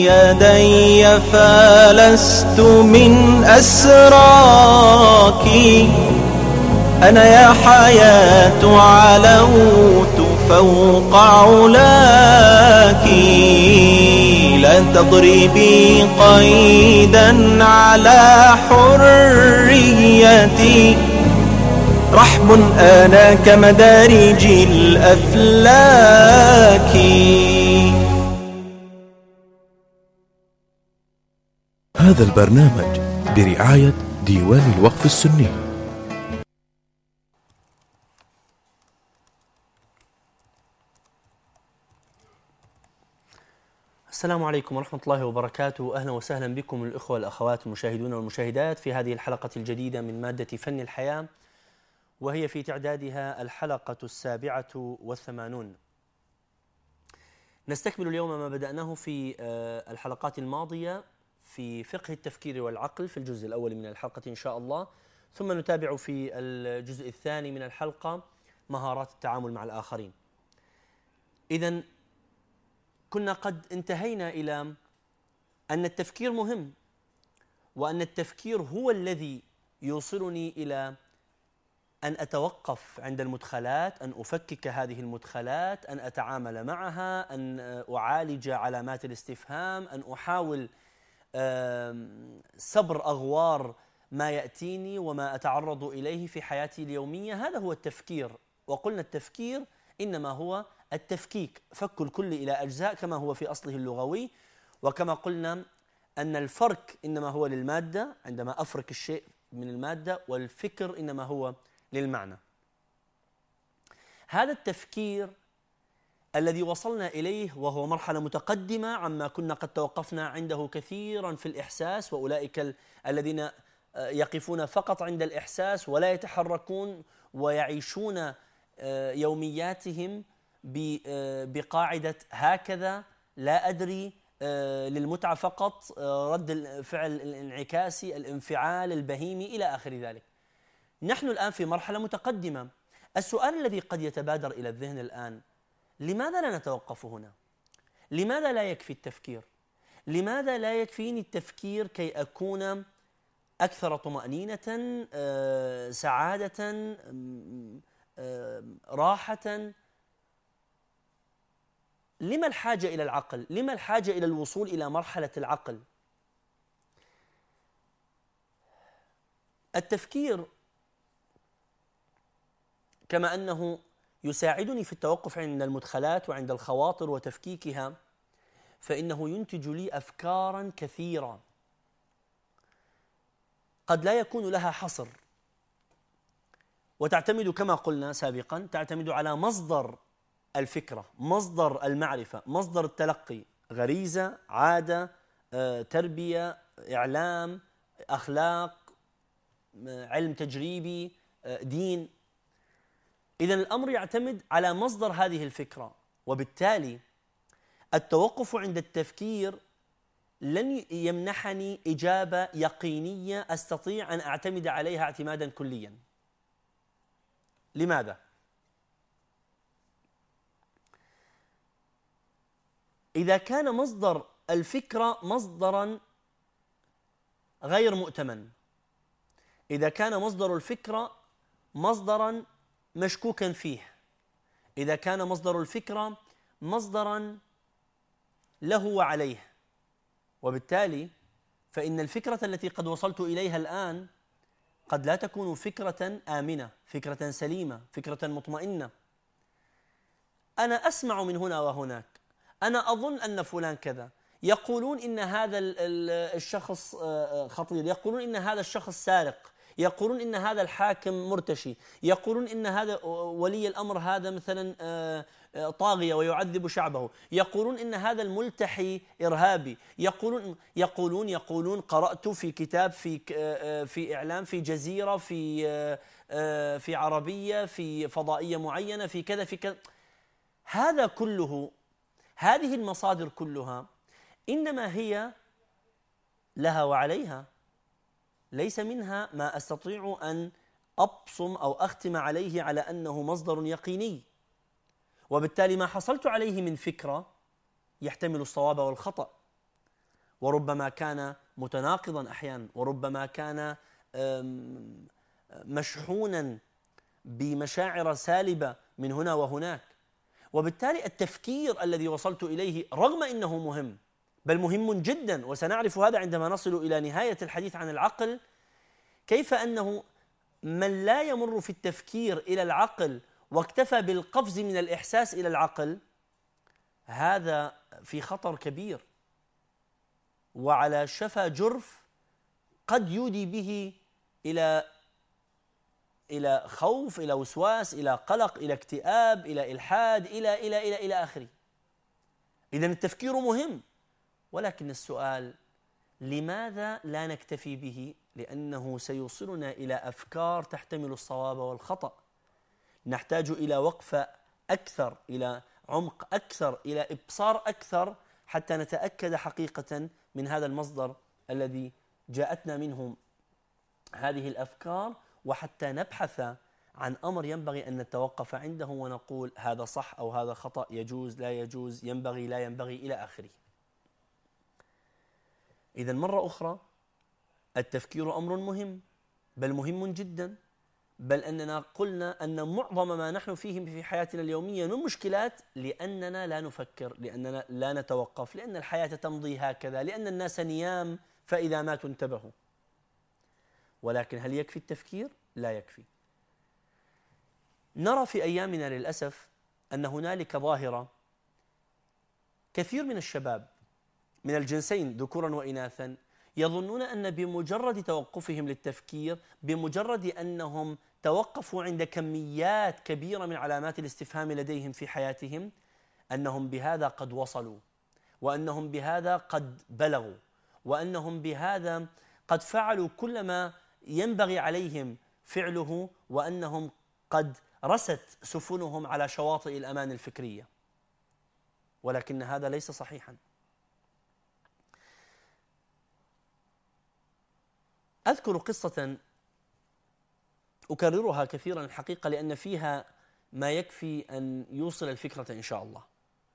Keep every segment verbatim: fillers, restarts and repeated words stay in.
يدي فلست من أسراك، أنا يا حياة علوت فوق علاك، لا تضربي قيدا على حريتي، رحب أنا كمدارج الأفلاك. هذا البرنامج برعاية ديوان الوقف السني. السلام عليكم ورحمة الله وبركاته. أهلا وسهلا بكم الإخوة والأخوات المشاهدون والمشاهدات في هذه الحلقة الجديدة من مادة فن الحياة، وهي في تعدادها الحلقة السابعة والثمانون. نستكمل اليوم ما بدأناه في الحلقات الماضية في فقه التفكير والعقل في الجزء الأول من الحلقة إن شاء الله، ثم نتابع في الجزء الثاني من الحلقة مهارات التعامل مع الآخرين. إذن كنا قد انتهينا إلى أن التفكير مهم، وأن التفكير هو الذي يوصلني إلى أن أتوقف عند المدخلات، أن أفكك هذه المدخلات، أن أتعامل معها، أن أعالج علامات الاستفهام، أن أحاول صبر أغوار ما يأتيني وما أتعرض إليه في حياتي اليومية. هذا هو التفكير. وقلنا التفكير إنما هو التفكيك، فك الكل إلى أجزاء كما هو في أصله اللغوي. وكما قلنا أن الفرك إنما هو للمادة، عندما أفرك الشيء من المادة، والفكر إنما هو للمعنى. هذا التفكير الذي وصلنا إليه وهو مرحلة متقدمة عما كنا قد توقفنا عنده كثيرا في الإحساس، وأولئك الذين يقفون فقط عند الإحساس ولا يتحركون ويعيشون يومياتهم بقاعدة هكذا لا أدري، للمتعة فقط، رد الفعل الانعكاسي، الانفعال البهيمي إلى آخر ذلك. نحن الآن في مرحلة متقدمة. السؤال الذي قد يتبادر إلى الذهن الآن: لماذا لا نتوقف هنا؟ لماذا لا يكفي التفكير؟ لماذا لا يكفيني التفكير كي أكون أكثر طمأنينة، سعادة، راحة؟ لما الحاجة إلى العقل؟ لما الحاجة إلى الوصول إلى مرحلة العقل؟ التفكير كما أنه يساعدني في التوقف عند المدخلات وعند الخواطر وتفكيكها، فإنه ينتج لي أفكارا كثيرة قد لا يكون لها حصر، وتعتمد كما قلنا سابقا تعتمد على مصدر الفكرة، مصدر المعرفة، مصدر التلقي، غريزة، عادة، تربية، إعلام، أخلاق، علم تجريبي، دين. إذن الأمر يعتمد على مصدر هذه الفكرة، وبالتالي التوقف عند التفكير لن يمنحني إجابة يقينية أستطيع أن أعتمد عليها اعتمادا كليا. لماذا؟ إذا كان مصدر الفكرة مصدرا غير مؤتمن، إذا كان مصدر الفكرة مصدرا مشكوكا فيه، إذا كان مصدر الفكرة مصدرا له وعليه، وبالتالي فإن الفكرة التي قد وصلت إليها الآن قد لا تكون فكرة آمنة، فكرة سليمة، فكرة مطمئنة. أنا أسمع من هنا وهناك، أنا أظن أن فلان كذا، يقولون إن هذا الشخص خطير، يقولون إن هذا الشخص سارق، يقولون إن هذا الحاكم مرتشي، يقولون إن هذا ولي الأمر هذا مثلا طاغية ويعذب شعبه، يقولون إن هذا الملتحي إرهابي، يقولون يقولون يقولون قرأت في كتاب، في في إعلام، في جزيرة، في في عربية، في فضائية معينة، في كذا في كذا. هذا كله، هذه المصادر كلها إنما هي لها وعليها، ليس منها ما أستطيع أن أبصم أو أختم عليه على أنه مصدر يقيني، وبالتالي ما حصلت عليه من فكرة يحتمل الصواب والخطأ. وربما كان متناقضا أحيانا، وربما كان مشحونا بمشاعر سالبة من هنا وهناك. وبالتالي التفكير الذي وصلت إليه رغم أنه مهم، بل مهم جدا، وسنعرف هذا عندما نصل إلى نهاية الحديث عن العقل، كيف أنه من لا يمر في التفكير إلى العقل واكتفى بالقفز من الإحساس إلى العقل، هذا في خطر كبير وعلى شفا جرف قد يودي به إلى إلى خوف، إلى وسواس، إلى قلق، إلى اكتئاب، إلى إلحاد، إلى إلى إلى إلى آخره. إذن التفكير مهم، ولكن السؤال لماذا لا نكتفي به؟ لأنه سيوصلنا إلى أفكار تحتمل الصواب والخطأ. نحتاج إلى وقفة أكثر، إلى عمق أكثر، إلى إبصار أكثر، حتى نتأكد حقيقة من هذا المصدر الذي جاءتنا منه هذه الأفكار، وحتى نبحث عن أمر ينبغي أن نتوقف عنده ونقول هذا صح أو هذا خطأ، يجوز لا يجوز، ينبغي لا ينبغي، إلى آخره. إذن مرة أخرى التفكير أمر مهم، بل مهم جدا، بل أننا قلنا أن معظم ما نحن فيه في حياتنا اليومية من مشكلات لأننا لا نفكر، لأننا لا نتوقف، لأن الحياة تمضي هكذا، لأن الناس نيام فإذا ماتوا انتبهوا. ولكن هل يكفي التفكير؟ لا يكفي. نرى في أيامنا للأسف أن هنالك ظاهرة، كثير من الشباب من الجنسين ذكورا وإناثا يظنون أن بمجرد توقفهم للتفكير، بمجرد أنهم توقفوا عند كميات كبيرة من علامات الاستفهام لديهم في حياتهم، أنهم بهذا قد وصلوا، وأنهم بهذا قد بلغوا، وأنهم بهذا قد فعلوا كل ما ينبغي عليهم فعله، وأنهم قد رست سفنهم على شواطئ الأمان الفكرية. ولكن هذا ليس صحيحا. أذكر قصة أكررها كثيرا الحقيقة، لأن فيها ما يكفي أن يوصل الفكرة إن شاء الله.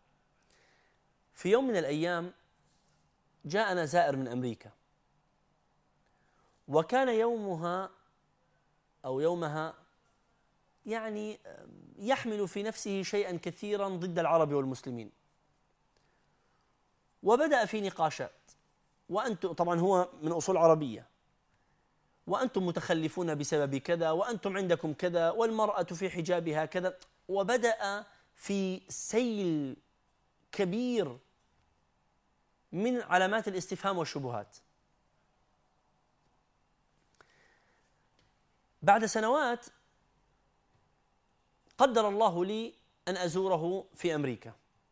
في يوم من الأيام جاءنا زائر من أمريكا، وكان يومها أو يومها يعني يحمل في نفسه شيئا كثيرا ضد العرب والمسلمين، وبدأ في نقاشات. وأنتم طبعا هو من أصول عربية، وأنتم متخلفون بسبب كذا، وأنتم عندكم كذا، والمرأة في حجابها كذا، وبدأ في سيل كبير من علامات الاستفهام والشبهات. بعد سنوات قدر الله لي أن أزوره في أمريكا،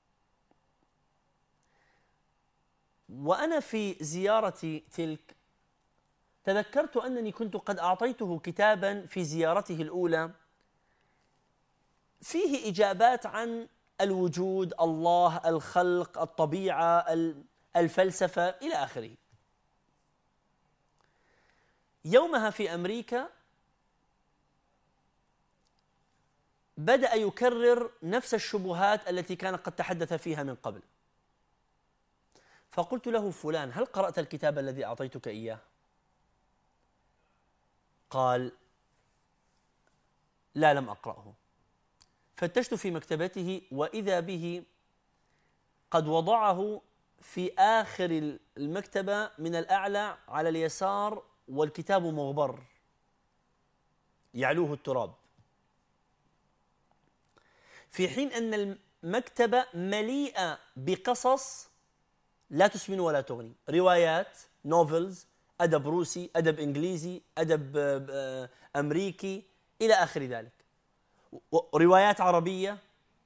وأنا في زيارتي تلك تذكرت أنني كنت قد أعطيته كتابا في زيارته الأولى فيه إجابات عن الوجود، الله، الخلق، الطبيعة، الفلسفة، إلى آخره. يومها في أمريكا بدأ يكرر نفس الشبهات التي كان قد تحدث فيها من قبل. فقلت له: فلان، هل قرأت الكتاب الذي أعطيتك إياه؟ قال: لا، لم أقرأه. فتشت في مكتبته وإذا به قد وضعه في آخر المكتبة من الأعلى على اليسار، والكتاب مغبر يعلوه التراب، في حين أن المكتبة مليئة بقصص لا تسمن ولا تغني، روايات، نوفلز، أدب روسي، أدب إنجليزي، أدب أمريكي، إلى آخر ذلك، روايات عربية،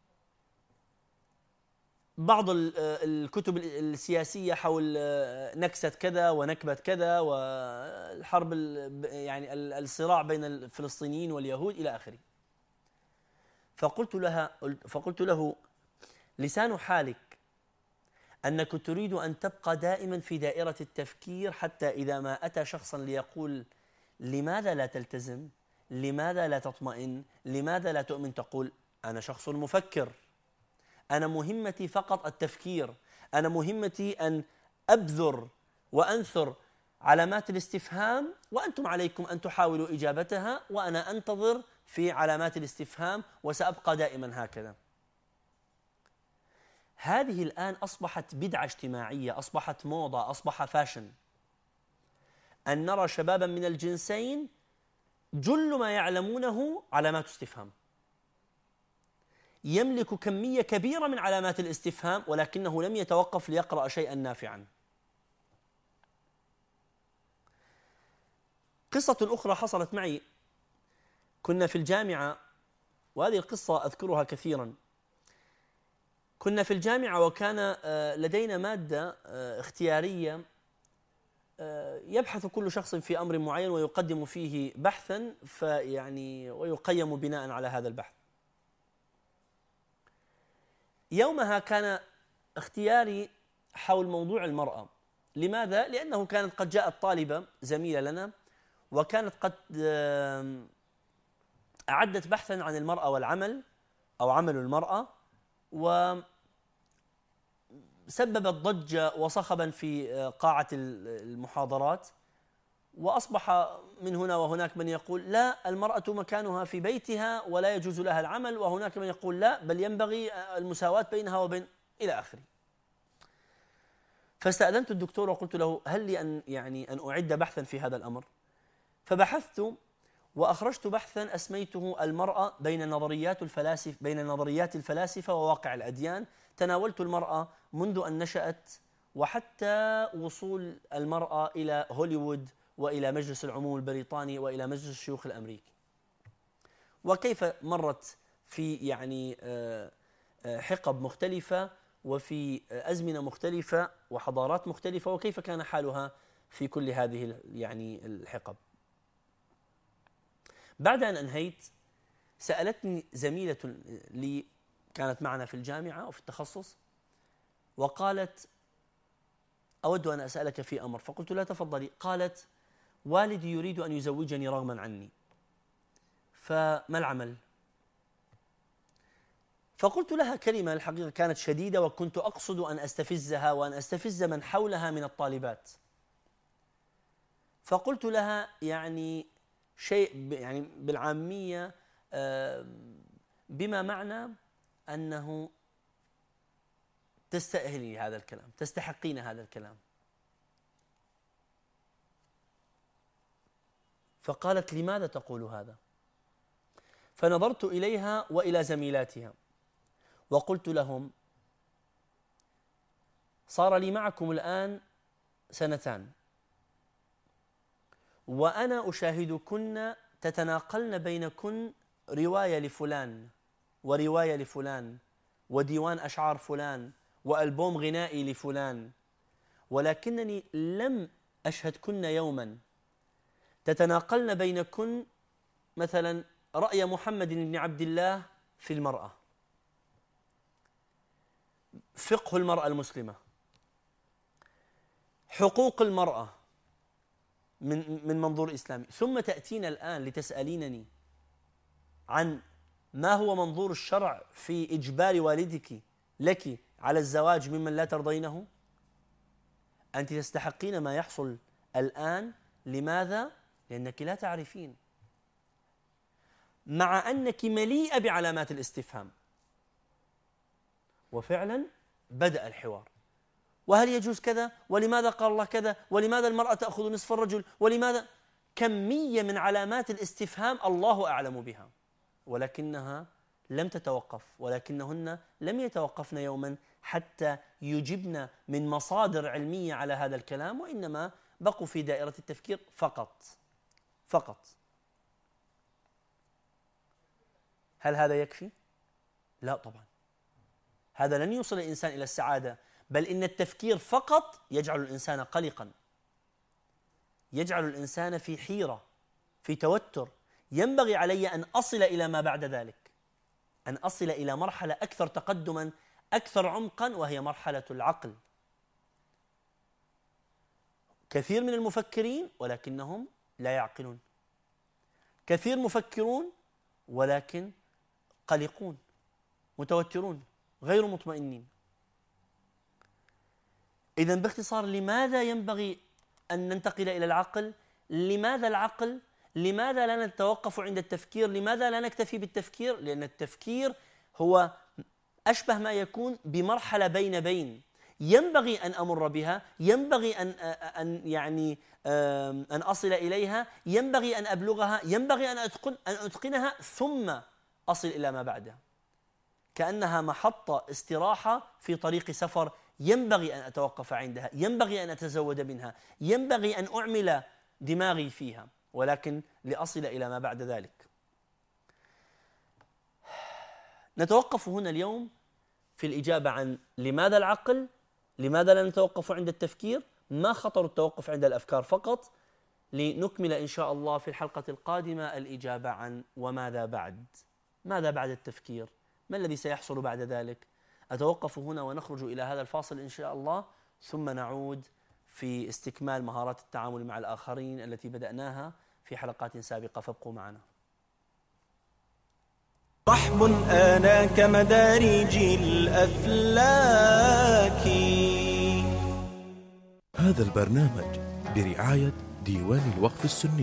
بعض الكتب السياسية حول نكسة كذا ونكبة كذا والحرب، يعني الصراع بين الفلسطينيين واليهود، إلى آخره. فقلت لها فقلت له: لسان حالك أنك تريد أن تبقى دائما في دائرة التفكير، حتى إذا ما أتى شخصا ليقول لماذا لا تلتزم، لماذا لا تطمئن، لماذا لا تؤمن، تقول: أنا شخص مفكر، أنا مهمتي فقط التفكير، أنا مهمتي أن أبذر وأنثر علامات الاستفهام، وأنتم عليكم أن تحاولوا إجابتها، وأنا أنتظر في علامات الاستفهام وسأبقى دائما هكذا. هذه الآن أصبحت بدعة اجتماعية، أصبحت موضة، أصبح فاشن أن نرى شبابا من الجنسين جل ما يعلمونه علامات استفهام، يملك كمية كبيرة من علامات الاستفهام ولكنه لم يتوقف ليقرأ شيئا نافعا. قصة أخرى حصلت معي، كنا في الجامعة، وهذه القصة أذكرها كثيرا. كنا في الجامعة وكان لدينا مادة اختيارية يبحث كل شخص في أمر معين ويقدم فيه بحثا فيعني ويقيم بناء على هذا البحث. يومها كان اختياري حول موضوع المرأة. لماذا؟ لأنه كانت قد جاءت طالبة زميلة لنا وكانت قد أعدت بحثا عن المرأة والعمل أو عمل المرأة، وسببت ضجة وصخبا في قاعة المحاضرات، وأصبح من هنا وهناك من يقول لا، المرأة مكانها في بيتها ولا يجوز لها العمل، وهناك من يقول لا، بل ينبغي المساواة بينها وبين إلى آخره. فاستأذنت الدكتور وقلت له هل لي أن يعني أن أعد بحثا في هذا الأمر؟ فبحثت وأخرجت بحثا أسميته المرأة بين نظريات الفلاسفة بين نظريات الفلاسفة وواقع الأديان. تناولت المرأة منذ أن نشأت وحتى وصول المرأة إلى هوليوود وإلى مجلس العموم البريطاني وإلى مجلس الشيوخ الأمريكي، وكيف مرت في يعني حقب مختلفة وفي أزمنة مختلفة وحضارات مختلفة، وكيف كان حالها في كل هذه يعني الحقب. بعد أن أنهيت سألتني زميلة لي كانت معنا في الجامعة وفي التخصص وقالت أود أن أسألك في أمر. فقلت لا تفضلي. قالت والدي يريد أن يزوجني رغما عني، فما العمل؟ فقلت لها كلمة الحقيقة كانت شديدة وكنت أقصد أن أستفزها وأن أستفز من حولها من الطالبات. فقلت لها يعني شيء يعني بالعامية بما معنى أنه تستأهلي هذا الكلام، تستحقين هذا الكلام. فقالت لماذا تقول هذا؟ فنظرت إليها وإلى زميلاتها وقلت لهم صار لي معكم الآن سنتان وأنا أشاهدكن تتناقلن بينكن رواية لفلان ورواية لفلان وديوان أشعار فلان وألبوم غنائي لفلان، ولكنني لم أشهدكن يوما تتناقلن بينكن مثلا رأي محمد بن عبد الله في المرأة، فقه المرأة المسلمة، حقوق المرأة من من منظور إسلامي، ثم تأتين الآن لتسألينني عن ما هو منظور الشرع في إجبار والدك لك على الزواج ممن لا ترضينه. أنت تستحقين ما يحصل الآن. لماذا؟ لأنك لا تعرفين، مع أنك مليئة بعلامات الاستفهام. وفعلا بدأ الحوار، وهل يجوز كذا؟ ولماذا قال الله كذا؟ ولماذا المرأة تأخذ نصف الرجل؟ ولماذا؟ كمية من علامات الاستفهام الله أعلم بها، ولكنها لم تتوقف، ولكنهن لم يتوقفن يوما حتى يجبن من مصادر علمية على هذا الكلام، وإنما بقوا في دائرة التفكير فقط فقط. هل هذا يكفي؟ لا طبعا، هذا لن يوصل الإنسان إلى السعادة، بل إن التفكير فقط يجعل الإنسان قلقا، يجعل الإنسان في حيرة، في توتر. ينبغي علي أن أصل إلى ما بعد ذلك، أن أصل إلى مرحلة أكثر تقدما، أكثر عمقا، وهي مرحلة العقل. كثير من المفكرين ولكنهم لا يعقلون، كثير مفكرون ولكن قلقون، متوترون، غير مطمئنين. إذن باختصار، لماذا ينبغي أن ننتقل إلى العقل؟ لماذا العقل؟ لماذا لا نتوقف عند التفكير؟ لماذا لا نكتفي بالتفكير؟ لأن التفكير هو أشبه ما يكون بمرحلة بين بين، ينبغي أن أمر بها، ينبغي أن أن يعني أن أصل إليها، ينبغي أن أبلغها، ينبغي أن أتقن أن أتقنها، ثم أصل إلى ما بعدها. كأنها محطة استراحة في طريق سفر، ينبغي أن أتوقف عندها، ينبغي أن أتزود منها، ينبغي أن أعمل دماغي فيها، ولكن لأصل إلى ما بعد ذلك. نتوقف هنا اليوم في الإجابة عن لماذا العقل؟ لماذا لا نتوقف عند التفكير؟ ما خطر التوقف عند الأفكار فقط؟ لنكمل إن شاء الله في الحلقة القادمة الإجابة عن وماذا بعد؟ ماذا بعد التفكير؟ ما الذي سيحصل بعد ذلك؟ أتوقف هنا ونخرج إلى هذا الفاصل إن شاء الله، ثم نعود في استكمال مهارات التعامل مع الآخرين التي بدأناها في حلقات سابقة، فابقوا معنا. رحب آنا كمدارج الأفلاك. هذا البرنامج برعاية ديوان الوقف السني.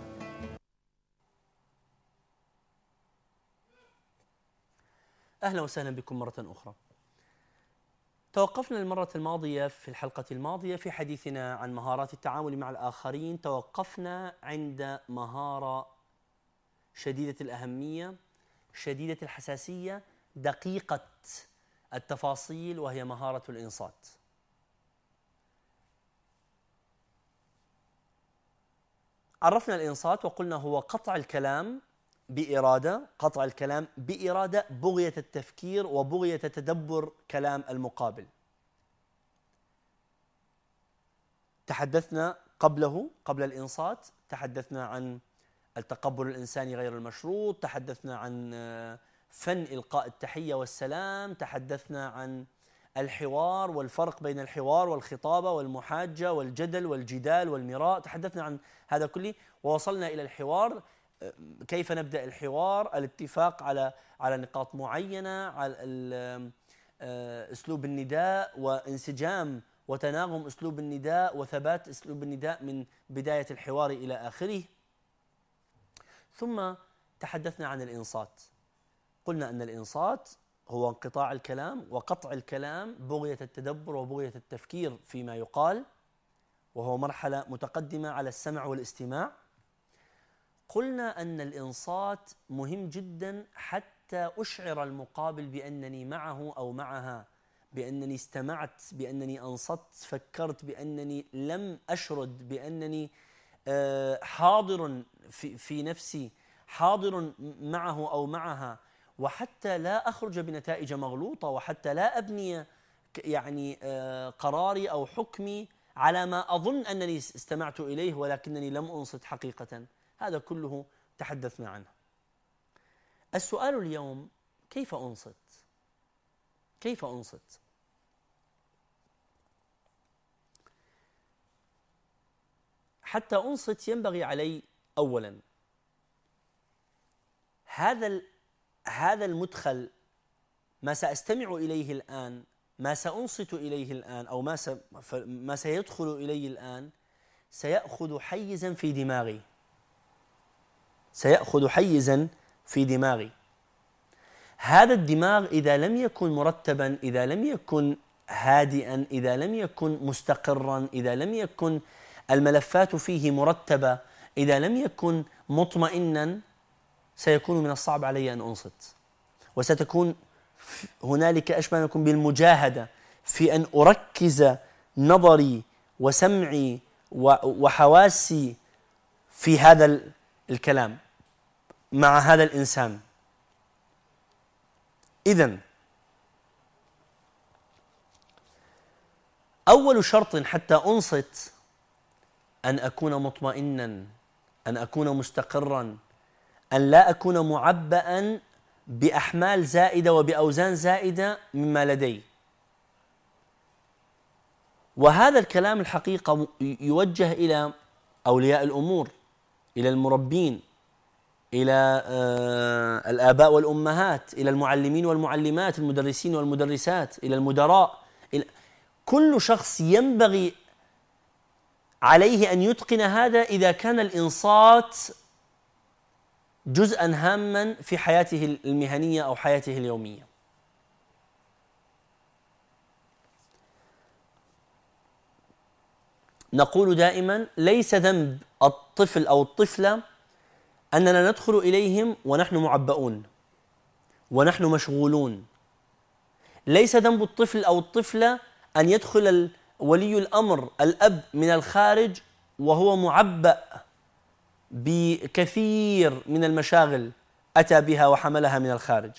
أهلا وسهلا بكم مرة أخرى. توقفنا المرة الماضية في الحلقة الماضية في حديثنا عن مهارات التعامل مع الآخرين، توقفنا عند مهارة شديدة الأهمية، شديدة الحساسية، دقيقة التفاصيل، وهي مهارة الإنصات. عرفنا الإنصات وقلنا هو قطع الكلام بإرادة، قطع الكلام بإرادة، بغية التفكير وبغية تدبر كلام المقابل. تحدثنا قبله قبل الإنصات، تحدثنا عن التقبل الإنساني غير المشروط، تحدثنا عن فن إلقاء التحية والسلام، تحدثنا عن الحوار والفرق بين الحوار والخطابة والمحاجة والجدل والجدال والمراء، تحدثنا عن هذا كله ووصلنا إلى الحوار. كيف نبدأ الحوار؟ الاتفاق على على نقاط معينة، على أسلوب النداء وانسجام وتناغم أسلوب النداء وثبات أسلوب النداء من بداية الحوار إلى آخره. ثم تحدثنا عن الإنصات، قلنا أن الإنصات هو انقطاع الكلام وقطع الكلام، بغية التدبر وبغية التفكير فيما يقال، وهو مرحلة متقدمة على السمع والاستماع. قلنا أن الإنصات مهم جدا حتى أشعر المقابل بأنني معه أو معها، بأنني استمعت، بأنني أنصت، فكرت، بأنني لم أشرد، بأنني حاضر في, في نفسي، حاضر معه أو معها، وحتى لا أخرج بنتائج مغلوطة، وحتى لا أبني يعني قراري أو حكمي على ما أظن أنني استمعت إليه ولكنني لم أنصت حقيقة. هذا كله تحدثنا عنه. السؤال اليوم: كيف أنصت؟ كيف أنصت؟ حتى أنصت ينبغي علي أولا هذا هذا المدخل، ما سأستمع إليه الآن، ما سأنصت إليه الآن، أو ما ما سيدخل إليه الآن، سيأخذ حيزا في دماغي، سيأخذ حيزا في دماغي. هذا الدماغ إذا لم يكن مرتبا، إذا لم يكن هادئا، إذا لم يكن مستقرا، إذا لم يكن الملفات فيه مرتبة، إذا لم يكن مطمئنا، سيكون من الصعب علي أن أنصت، وستكون هنالك أشبه ما يكون بالمجاهدة في أن أركز نظري وسمعي وحواسي في هذا الكلام مع هذا الإنسان. إذن أول شرط حتى أنصت أن أكون مطمئنا، أن أكون مستقرا، أن لا أكون معبأ بأحمال زائدة وبأوزان زائدة مما لدي. وهذا الكلام الحقيقة يوجه إلى أولياء الأمور، إلى المربين، إلى الآباء والأمهات، إلى المعلمين والمعلمات، المدرسين والمدرسات، إلى المدراء، إلى كل شخص ينبغي عليه أن يتقن هذا إذا كان الإنصات جزءا هاما في حياته المهنية أو حياته اليومية. نقول دائما ليس ذنب الطفل أو الطفلة أننا ندخل إليهم ونحن معبؤون ونحن مشغولون. ليس ذنب الطفل أو الطفلة أن يدخل ولي الأمر الأب من الخارج وهو معبأ بكثير من المشاغل أتى بها وحملها من الخارج.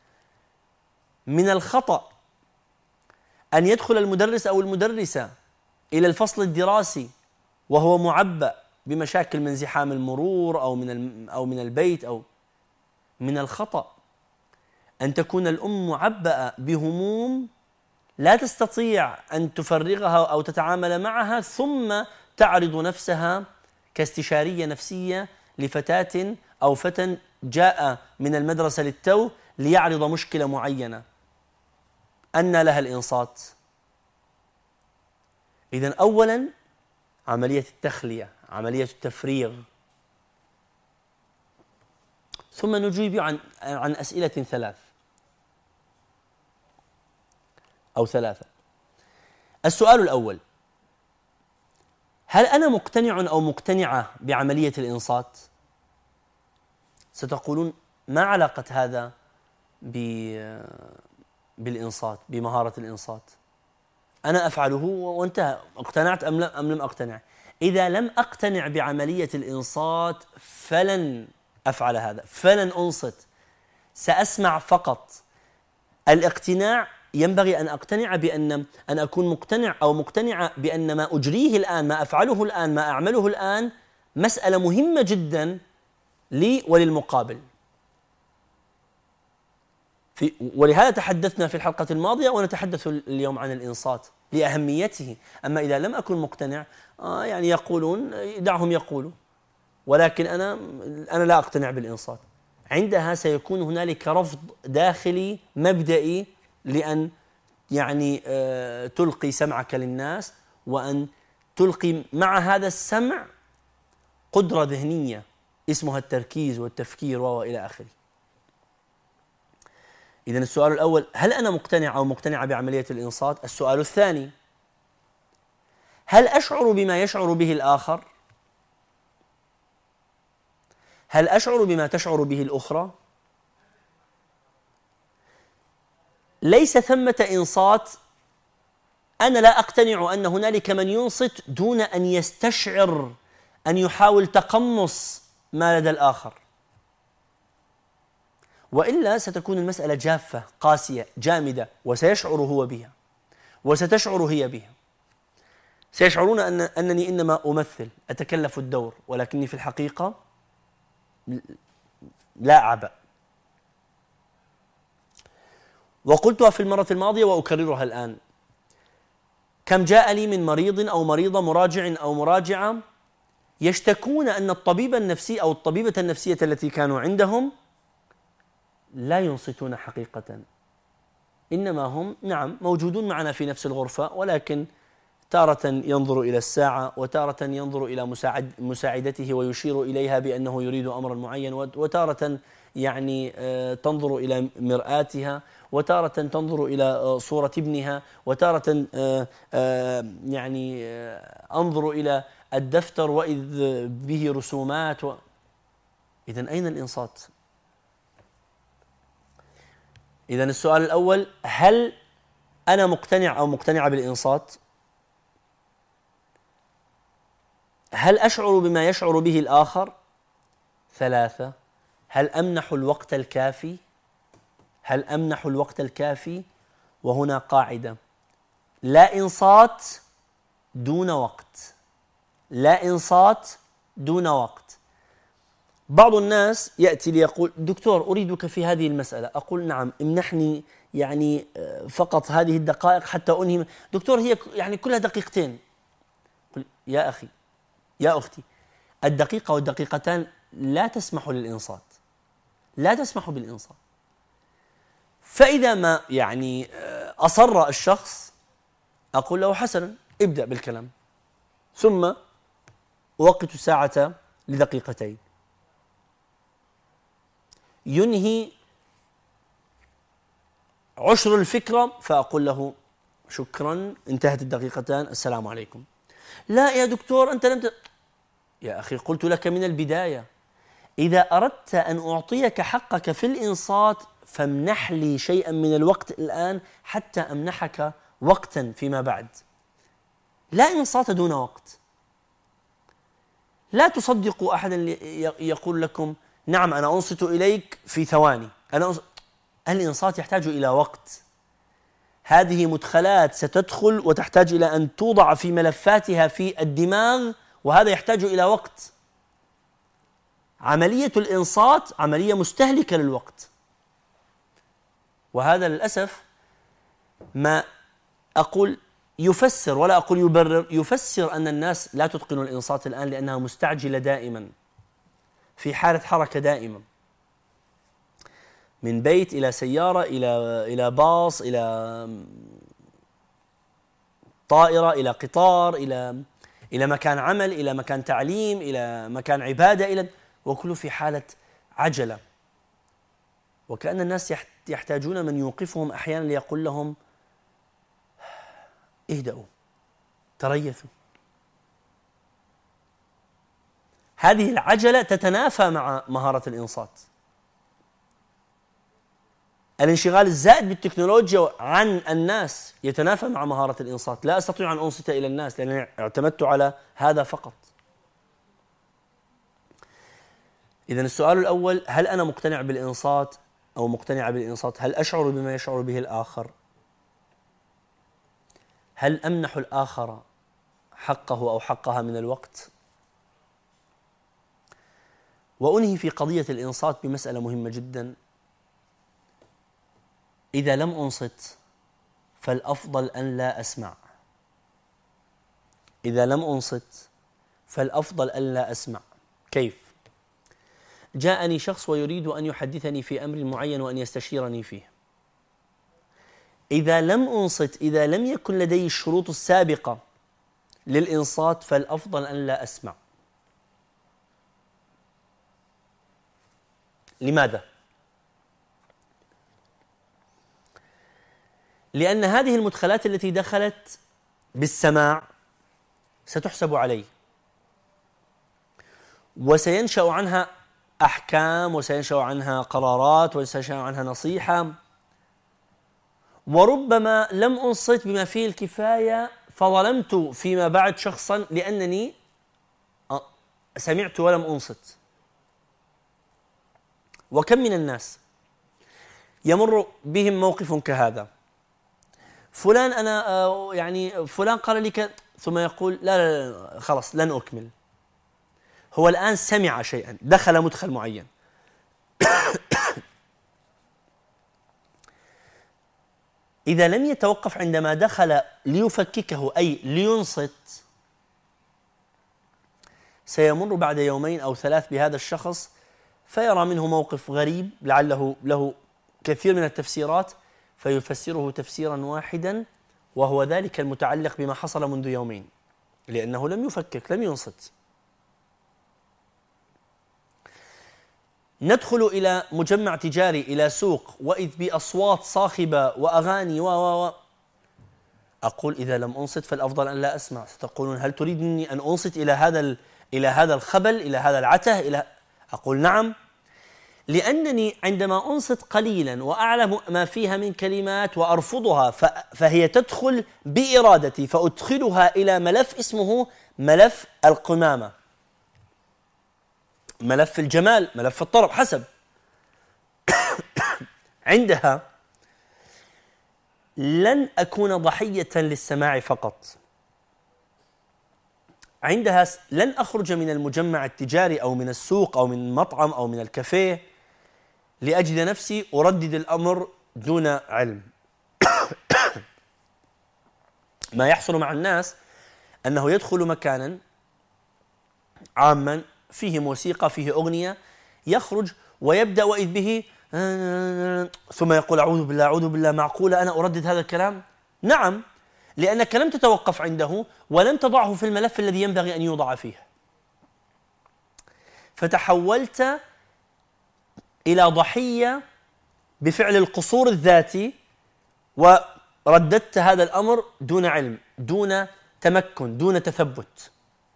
من الخطأ أن يدخل المدرس أو المدرسة إلى الفصل الدراسي وهو معبأ بمشاكل من زحام المرور أو من أو من البيت. أو من الخطأ أن تكون الأم معبأة بهموم لا تستطيع أن تفرغها أو تتعامل معها، ثم تعرض نفسها كاستشارية نفسية لفتاة أو فتى جاء من المدرسة للتو ليعرض مشكلة معينة. أن لها الإنصات؟ إذن أولا عملية التخلية، عملية التفريغ، ثم نجيب عن عن أسئلة ثلاث أو ثلاثة. السؤال الأول: هل أنا مقتنع أو مقتنعة بعملية الإنصات؟ ستقولون ما علاقة هذا بالإنصات، بمهارة الإنصات؟ أنا أفعله وانتهى، اقتنعت أم لم أقتنع؟ إذا لم أقتنع بعملية الإنصات فلن أفعل هذا، فلن أنصت، سأسمع فقط. الاقتناع ينبغي أن أقتنع بأن أن أكون مقتنع أو مقتنعة بأن ما أجريه الآن، ما أفعله الآن، ما أعمله الآن مسألة مهمة جدا لي وللمقابل. في ولهذا تحدثنا في الحلقة الماضية ونتحدث اليوم عن الإنصات لأهميته. أما إذا لم أكن مقتنع آه يعني يقولون دعهم يقولوا، ولكن أنا أنا لا أقتنع بالإنصات، عندها سيكون هنالك رفض داخلي مبدئي لأن يعني آه تلقي سمعك للناس، وأن تلقي مع هذا السمع قدرة ذهنية اسمها التركيز والتفكير وإلى آخره. إذن السؤال الأول: هل أنا مقتنع أو مقتنعة بعملية الإنصات؟ السؤال الثاني: هل أشعر بما يشعر به الآخر؟ هل أشعر بما تشعر به الأخرى؟ ليس ثمة إنصات، أنا لا أقتنع أن هنالك من ينصت دون أن يستشعر، أن يحاول تقمص ما لدى الآخر، وإلا ستكون المسألة جافة قاسية جامدة، وسيشعر هو بها وستشعر هي بها. سيشعرون أن أنني إنما أمثل، أتكلف الدور، ولكني في الحقيقة لا أعبأ. وقلتها في المرة الماضية وأكررها الآن: كم جاء لي من مريض أو مريضة، مراجع أو مراجعة، يشتكون أن الطبيب النفسي أو الطبيبة النفسية التي كانوا عندهم لا ينصتون حقيقة، إنما هم نعم موجودون معنا في نفس الغرفة، ولكن تارة ينظر إلى الساعة، وتارة ينظر إلى مساعد مساعدته ويشير إليها بأنه يريد أمرا معين، وتارة يعني تنظر إلى مرآتها، وتارة تنظر إلى صورة ابنها، وتارة يعني أنظر إلى الدفتر وإذ به رسومات و... إذن أين الإنصات؟ إذن السؤال الأول: هل أنا مقتنع أو مقتنعة بالإنصات؟ هل أشعر بما يشعر به الآخر؟ ثلاثة: هل أمنح الوقت الكافي؟ هل أمنح الوقت الكافي؟ وهنا قاعدة: لا إنصات دون وقت، لا إنصات دون وقت. بعض الناس يأتي ليقول: دكتور أريدك في هذه المسألة. أقول: نعم، امنحني يعني فقط هذه الدقائق حتى أنهي. دكتور هي يعني كلها دقيقتين. قل: يا أخي يا أختي، الدقيقة والدقيقتان لا تسمح للإنصات، لا تسمح بالإنصات. فإذا ما يعني أصر الشخص أقول له حسنا ابدأ بالكلام، ثم أوقت الساعة لدقيقتين. ينهي عشر الفكرة فأقول له شكرا انتهت الدقيقتان السلام عليكم. لا يا دكتور أنت لم ت... يا أخي قلت لك من البداية إذا أردت أن أعطيك حقك في الإنصات فامنح لي شيئا من الوقت الآن حتى أمنحك وقتا فيما بعد. لا إنصات دون وقت. لا تصدقوا أحدا يقول لكم نعم أنا أنصت إليك في ثواني. أنا أنصت. الإنصات يحتاج إلى وقت. هذه مدخلات ستدخل وتحتاج إلى أن توضع في ملفاتها في الدماغ، وهذا يحتاج إلى وقت. عملية الإنصات عملية مستهلكة للوقت، وهذا للأسف ما أقول يفسر ولا أقول يبرر، يفسر أن الناس لا تتقن الإنصات الآن لأنها مستعجلة دائما، في حالة حركة دائما، من بيت إلى سيارة إلى إلى باص إلى طائرة إلى قطار إلى إلى مكان عمل إلى مكان تعليم إلى مكان عبادة، إلى وكله في حالة عجلة. وكأن الناس يحتاجون من يوقفهم أحيانا ليقول لهم اهدأوا تريثوا. هذه العجلة تتنافى مع مهارة الإنصات. الانشغال الزائد بالتكنولوجيا عن الناس يتنافى مع مهارة الإنصات. لا أستطيع أن أنصت إلى الناس لأنني اعتمدت على هذا فقط. إذن السؤال الأول، هل أنا مقتنع بالإنصات أو مقتنع بالإنصات؟ هل أشعر بما يشعر به الآخر؟ هل أمنح الآخر حقه أو حقها من الوقت؟ وأنهي في قضية الإنصات بمسألة مهمة جدا. إذا لم أنصت فالأفضل أن لا أسمع. إذا لم أنصت فالأفضل أن لا أسمع. كيف؟ جاءني شخص ويريد أن يحدثني في أمر معين وأن يستشيرني فيه. إذا لم أنصت، إذا لم يكن لدي الشروط السابقة للإنصات فالأفضل أن لا أسمع. لماذا؟ لأن هذه المدخلات التي دخلت بالسماع ستحسب علي، وسينشأ عنها أحكام، وسينشأ عنها قرارات، وسينشأ عنها نصيحة، وربما لم أنصت بما فيه الكفاية فظلمت فيما بعد شخصا لأنني سمعت ولم أنصت. وكم من الناس يمر بهم موقف كهذا، فلان أنا يعني فلان قال لي كذا، ثم يقول لا لا لا خلاص لن أكمل. هو الآن سمع شيئا، دخل مدخل معين. إذا لم يتوقف عندما دخل ليفككه أي لينصت، سيمر بعد يومين أو ثلاث بهذا الشخص فيرى منه موقف غريب لعله له كثير من التفسيرات، فيفسره تفسيرا واحدا، وهو ذلك المتعلق بما حصل منذ يومين، لأنه لم يفكك، لم ينصت. ندخل إلى مجمع تجاري، إلى سوق، وإذ بأصوات صاخبة وأغاني و و أقول إذا لم أنصت فالأفضل أن لا أسمع. ستقولون هل تريدني أن أنصت إلى هذا إلى هذا الخبل، إلى هذا العته، إلى أقول نعم، لأنني عندما أنصت قليلا وأعلم ما فيها من كلمات وأرفضها فهي تدخل بإرادتي، فأدخلها إلى ملف اسمه ملف القمامة، ملف الجمال، ملف الطرب، حسب. عندها لن أكون ضحية للسماع فقط، عندها لن أخرج من المجمع التجاري أو من السوق أو من مطعم أو من الكافيه لأجد نفسي أردد الأمر دون علم. ما يحصل مع الناس أنه يدخل مكانا عاما فيه موسيقى، فيه أغنية، يخرج ويبدأ وإذ به ثم يقول أعوذ بالله أعوذ بالله، معقولة أنا أردد هذا الكلام؟ نعم، لأنك لم تتوقف عنده ولم تضعه في الملف الذي ينبغي أن يوضع فيه، فتحولت إلى ضحية بفعل القصور الذاتي، ورددت هذا الأمر دون علم، دون تمكن، دون تثبت.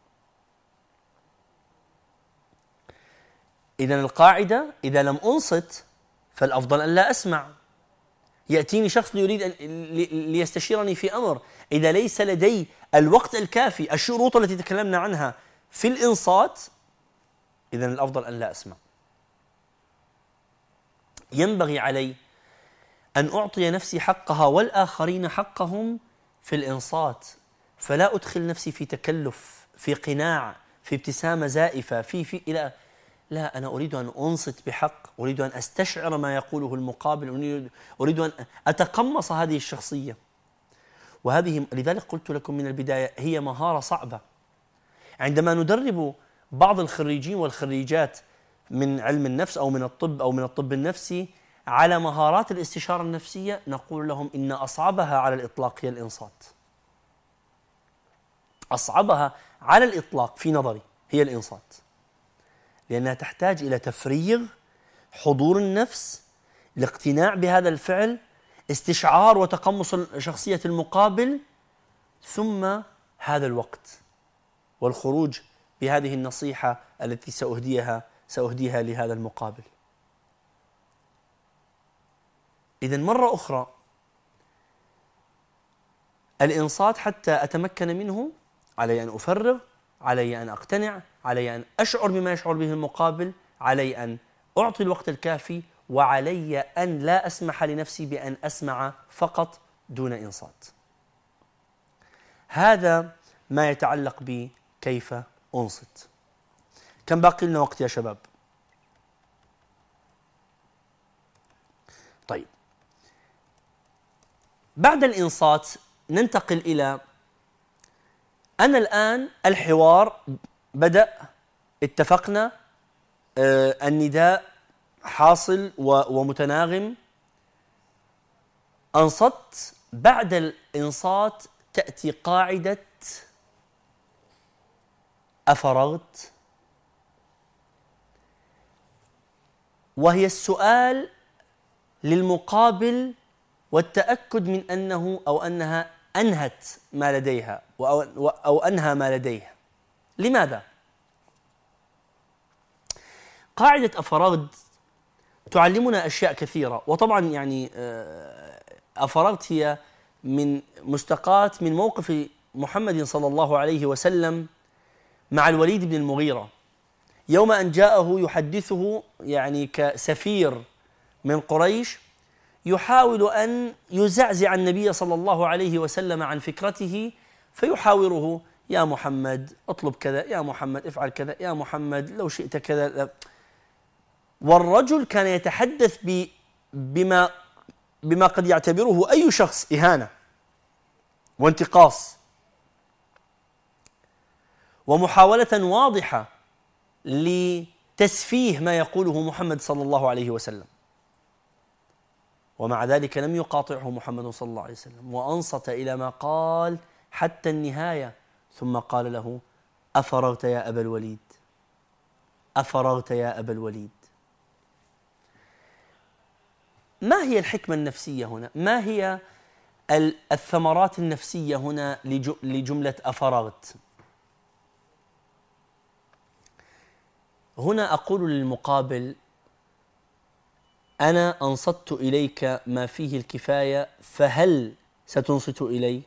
إذن القاعدة: إذا لم أنصت فالأفضل أن لا أسمع. يأتيني شخص يريد أن ليستشيرني في أمر، إذا ليس لدي الوقت الكافي، الشروط التي تكلمنا عنها في الإنصات، إذن الأفضل أن لا أسمع. ينبغي علي أن أعطي نفسي حقها والآخرين حقهم في الإنصات، فلا أدخل نفسي في تكلف، في قناع، في ابتسامة زائفة، في في إلى لا، أنا أريد أن أنصت بحق، أريد أن أستشعر ما يقوله المقابل، أريد, أريد أن أتقمص هذه الشخصية. وهذه لذلك قلت لكم من البداية هي مهارة صعبة. عندما ندرب بعض الخريجين والخريجات من علم النفس أو من الطب أو من الطب النفسي على مهارات الاستشارة النفسية، نقول لهم إن أصعبها على الإطلاق هي الإنصات. أصعبها على الإطلاق في نظري هي الإنصات، لأنها تحتاج إلى تفريغ، حضور النفس، الاقتناع بهذا الفعل، استشعار وتقمص شخصية المقابل، ثم هذا الوقت والخروج بهذه النصيحة التي سأهديها سأهديها لهذا المقابل. إذن مرة أخرى، الإنصات حتى أتمكن منه علي أن أفرغ، علي أن أقتنع، علي أن أشعر بما يشعر به المقابل، علي أن أعطي الوقت الكافي، وعلي أن لا أسمح لنفسي بأن أسمع فقط دون إنصات. هذا ما يتعلق بكيف أنصت. كم باقي لنا وقت يا شباب؟ طيب، بعد الإنصات ننتقل إلى أنا الآن الحوار بدأ، اتفقنا، آه النداء حاصل ومتناغم، أنصت. بعد الإنصات تأتي قاعدة أفرغت، وهي السؤال للمقابل والتأكد من أنه أو أنها أنهت ما لديها أو, أو أنهى ما لديه. لماذا؟ قاعدة أفرغت تعلمنا أشياء كثيرة، وطبعا يعني أفرغت هي من مستقاة من موقف محمد صلى الله عليه وسلم مع الوليد بن المغيرة يوم أن جاءه يحدثه يعني كسفير من قريش، يحاول أن يزعزع النبي صلى الله عليه وسلم عن فكرته، فيحاوره: يا محمد اطلب كذا، يا محمد افعل كذا، يا محمد لو شئت كذا. والرجل كان يتحدث بما بما قد يعتبره أي شخص إهانة وانتقاص، ومحاولة واضحة لتسفيه ما يقوله محمد صلى الله عليه وسلم. ومع ذلك لم يقاطعه محمد صلى الله عليه وسلم، وأنصت إلى ما قال حتى النهاية، ثم قال له: أفرغت يا أبا الوليد، أفرغت يا أبا الوليد. ما هي الحكمة النفسية هنا؟ ما هي الثمرات النفسية هنا لجملة أفرغت؟ هنا أقول للمقابل: أنا أنصت إليك ما فيه الكفاية، فهل ستنصت إلي؟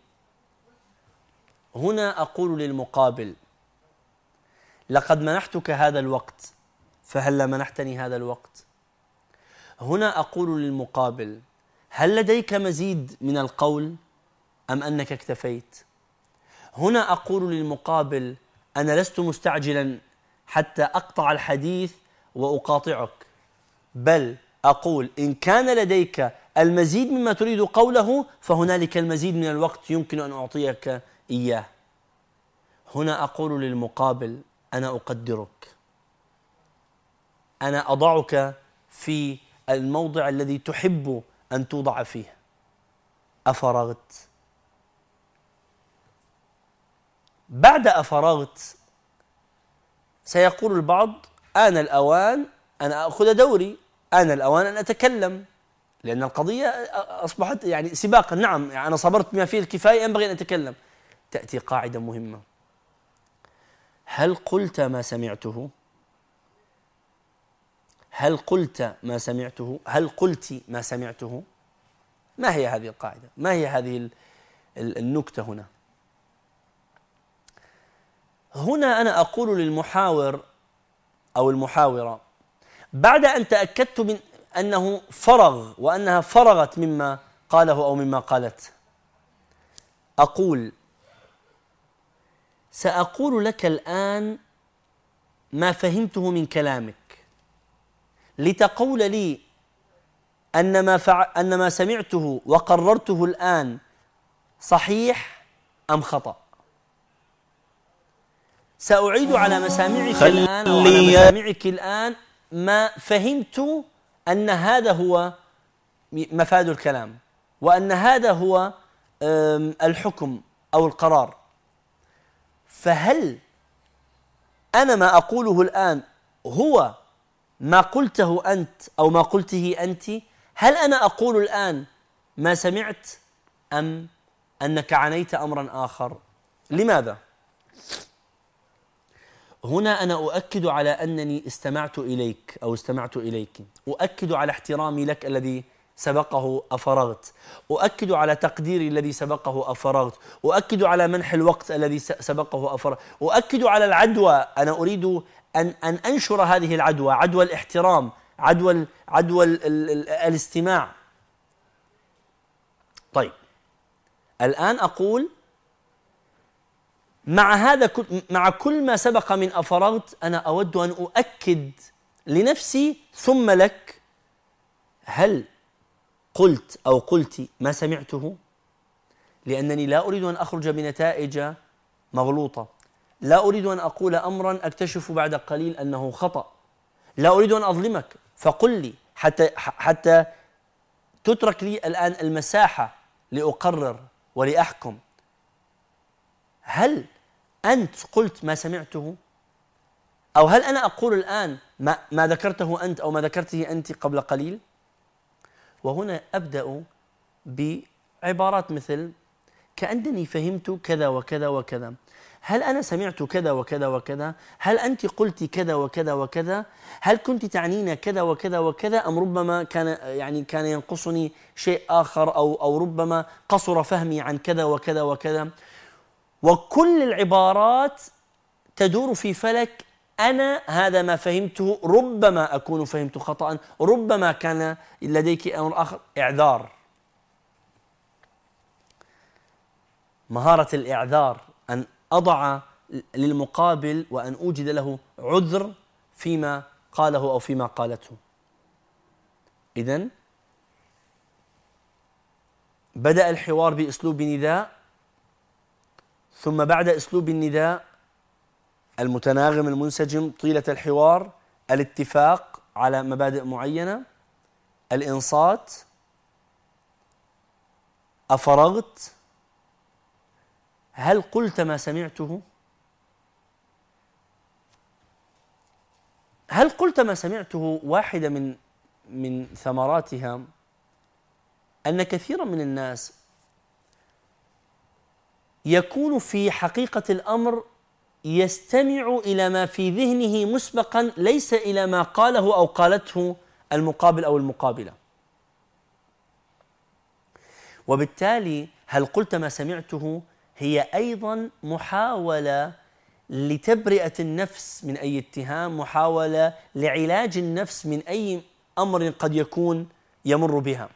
هنا أقول للمقابل: لقد منحتك هذا الوقت، فهل منحتني هذا الوقت؟ هنا أقول للمقابل: هل لديك مزيد من القول أم أنك اكتفيت؟ هنا أقول للمقابل: أنا لست مستعجلا حتى أقطع الحديث وأقاطعك، بل أقول إن كان لديك المزيد مما تريد قوله فهنالك المزيد من الوقت يمكن أن أعطيك إياه. هنا أقول للمقابل: أنا أقدرك، أنا أضعك في الموضع الذي تحب أن توضع فيه. أفرغت؟ بعد أفرغت سيقول البعض آن الأوان أن أخذ دوري، آن الأوان أن أتكلم، لأن القضية أصبحت يعني سباقا. نعم يعني أنا صبرت بما فيه الكفاية، ينبغي أن أتكلم. تأتي قاعدة مهمة: هل قلت ما سمعته؟ هل قلت ما سمعته؟ هل قلت ما سمعته؟ ما هي هذه القاعدة؟ ما هي هذه النكتة هنا؟ هنا أنا أقول للمحاور أو المحاورة بعد أن تأكدت من أنه فرغ وأنها فرغت مما قاله أو مما قالت، أقول: سأقول لك الآن ما فهمته من كلامك لتقول لي أن ما, فع... أن ما سمعته وقررته الآن صحيح أم خطأ. سأعيد على مسامعك الآن أو على مسامعك الآن ما فهمت أن هذا هو مفاد الكلام، وأن هذا هو الحكم أو القرار. فهل أنا ما أقوله الآن هو ما قلته أنت أو ما قلته أنت؟ هل أنا أقول الآن ما سمعت أم أنك عنيت أمرا آخر؟ لماذا؟ هنا أنا أؤكد على أنني استمعت إليك أو استمعت إليك، أؤكد على احترامي لك الذي سبقه أفرغت، أؤكد على تقديري الذي سبقه أفرغت، أؤكد على منح الوقت الذي سبقه أفرغت، أؤكد على العدوى. أنا أريد أن أن أنشر هذه العدوى، عدوى الاحترام، عدوى عدوى ال ال ال الاستماع. طيب الآن أقول مع هذا مع كل ما سبق من أفرغت، أنا أود أن أؤكد لنفسي ثم لك: هل قلت أو قلت ما سمعته؟ لأنني لا أريد أن أخرج بنتائج مغلوطة، لا أريد أن أقول أمرا أكتشف بعد قليل أنه خطأ، لا أريد أن أظلمك، فقل لي حتى حتى تترك لي الآن المساحة لأقرر ولأحكم. هل أنت قلت ما سمعته؟ أو هل أنا أقول الآن ما, ما ذكرته أنت أو ما ذكرته أنت قبل قليل؟ وهنا أبدأ بعبارات مثل: كأنني فهمت كذا وكذا وكذا، هل أنا سمعت كذا وكذا وكذا؟ هل أنت قلت كذا وكذا وكذا؟ هل كنت تعنين كذا وكذا وكذا؟ أم ربما كان يعني كان ينقصني شيء آخر، أو أو ربما قصر فهمي عن كذا وكذا وكذا؟ وكل العبارات تدور في فلك أنا هذا ما فهمته، ربما أكون فهمت خطأ، ربما كان لديك أمر آخر. إعذار، مهارة الإعذار، أن أضع للمقابل وأن أوجد له عذر فيما قاله أو فيما قالته. إذن بدأ الحوار بأسلوب نداء، ثم بعد أسلوب النداء المتناغم المنسجم طيلة الحوار الاتفاق على مبادئ معينة، الإنصات، أفرغت، هل قلت ما سمعته؟ هل قلت ما سمعته واحدة من من ثمراتها أن كثيرا من الناس يكون في حقيقة الأمر يستمع إلى ما في ذهنه مسبقا، ليس إلى ما قاله أو قالته المقابل أو المقابلة. وبالتالي هل قلت ما سمعته هي أيضا محاولة لتبرئة النفس من أي اتهام، محاولة لعلاج النفس من أي أمر قد يكون يمر بها.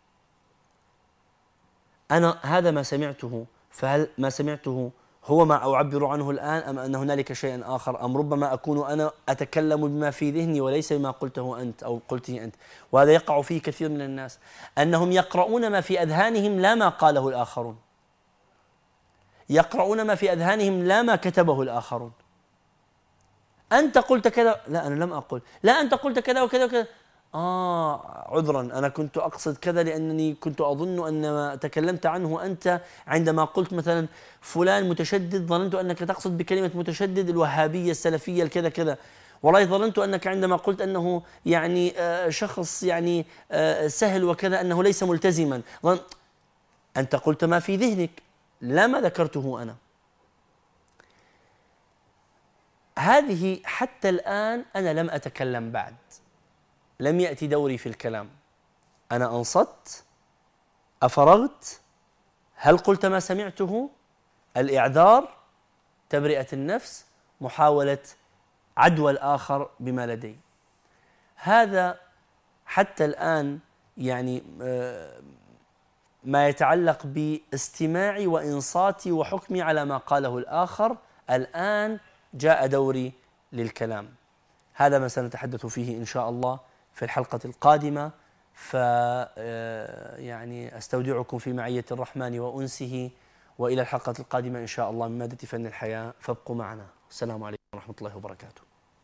أنا هذا ما سمعته، فهل ما سمعته هو ما أعبر عنه الآن، أم أن هنالك شيء آخر، أم ربما أكون أنا أتكلم بما في ذهني وليس بما قلته أنت أو قلته أنت. وهذا يقع فيه كثير من الناس، أنهم يقرؤون ما في أذهانهم لا ما قاله الآخرون، يقرؤون ما في أذهانهم لا ما كتبه الآخرون. أنت قلت كذا، لا أنا لم أقل، لا أنت قلت كذا وكذا وكذا، آه عذرا أنا كنت أقصد كذا لأنني كنت أظن أن ما تكلمت عنه أنت عندما قلت مثلا فلان متشدد، ظننت أنك تقصد بكلمة متشدد الوهابية السلفية الكذا كذا، والله ظننت أنك عندما قلت أنه يعني آه شخص يعني آه سهل وكذا أنه ليس ملتزما. أنت قلت ما في ذهنك، لا ما ذكرته أنا. هذه حتى الآن أنا لم أتكلم بعد، لم يأتي دوري في الكلام. أنا أنصت، أفرغت، هل قلت ما سمعته؟ الإعذار، تبرئة النفس، محاولة عدوى الآخر بما لدي. هذا حتى الآن يعني ما يتعلق باستماعي وإنصاتي وحكمي على ما قاله الآخر. الآن جاء دوري للكلام. هذا ما سنتحدث فيه إن شاء الله في الحلقة القادمة. ف يعني أستودعكم في معية الرحمن وأنسه، وإلى الحلقة القادمة إن شاء الله من مادة فن الحياة، فابقوا معنا. السلام عليكم ورحمة الله وبركاته.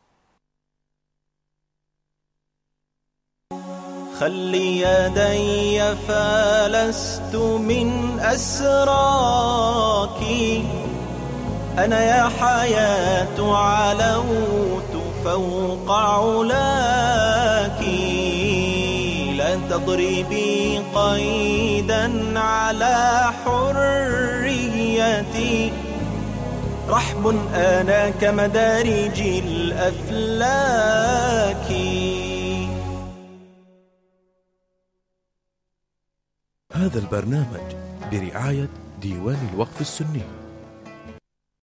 خلي يدي فلست من أسراك، أنا يا حياة علوت فوق علاك، لا تضربي قيدا على حريتي، رحب أنا كمدارج الأفلاك. هذا البرنامج برعاية ديوان الوقف السني.